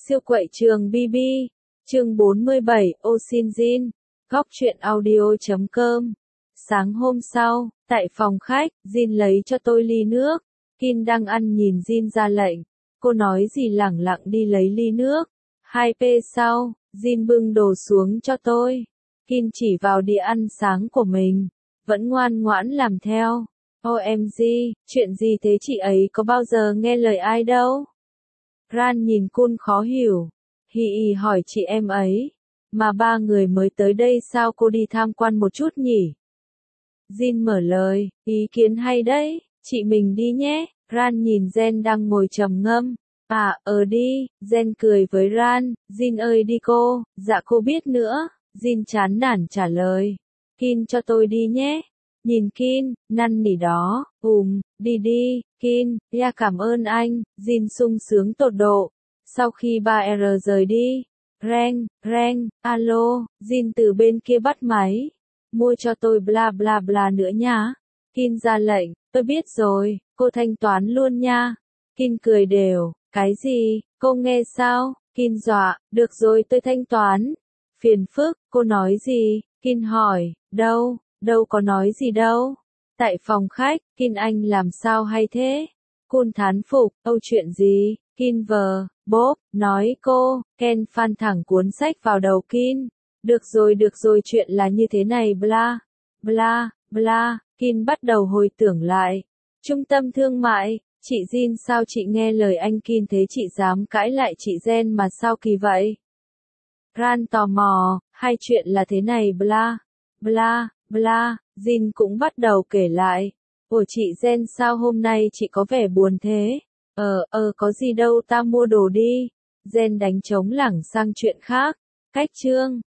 Siêu quậy trường BB, chương 47, ô xin Jin, góc truyện audio.com. Sáng hôm sau, tại phòng khách, Jin lấy cho tôi ly nước. Kim đang ăn nhìn Jin ra lệnh. Cô nói gì lẳng lặng đi lấy ly nước. 2p sau, Jin bưng đồ xuống cho tôi. Kim chỉ vào đĩa ăn sáng của mình. Vẫn ngoan ngoãn làm theo. OMG, chuyện gì thế chị ấy có bao giờ nghe lời ai đâu? Ran nhìn Kun khó hiểu. Hi hỏi chị em ấy. Mà ba người mới tới đây sao cô đi tham quan một chút nhỉ? Jin mở lời, ý kiến hay đấy, chị mình đi nhé. Ran nhìn Jen đang ngồi trầm ngâm. Đi, Jen cười với Ran, Jin ơi đi cô, dạ cô biết nữa. Jin chán nản trả lời. Kin cho tôi đi nhé. Nhìn Kin, năn nỉ đó, đi đi, Kin, cảm ơn anh, Jin sung sướng tột độ. Sau khi 3R rời đi, reng, alo, Jin từ bên kia bắt máy. Mua cho tôi bla bla bla nữa nhá. Kin ra lệnh, tôi biết rồi, cô thanh toán luôn nha. Kin cười đều, cái gì, cô nghe sao? Kin dọa, được rồi tôi thanh toán. Phiền phức, cô nói gì? Kin hỏi, đâu có nói gì đâu. Tại phòng khách, Kin anh làm sao hay thế? Kun thán phục, chuyện gì? Kin bốp, nói cô, Ken phan thẳng cuốn sách vào đầu Kin. Được rồi chuyện là như thế này bla, bla, Kin bắt đầu hồi tưởng lại. Trung tâm thương mại, chị Jin sao chị nghe lời anh Kin thế chị dám cãi lại chị Jen mà sao kỳ vậy? Ran tò mò, hai chuyện là thế này bla, Jin cũng bắt đầu kể lại. Ủa chị Jen sao hôm nay chị có vẻ buồn thế? Có gì đâu ta mua đồ đi. Jen đánh trống lảng sang chuyện khác. Cách chương.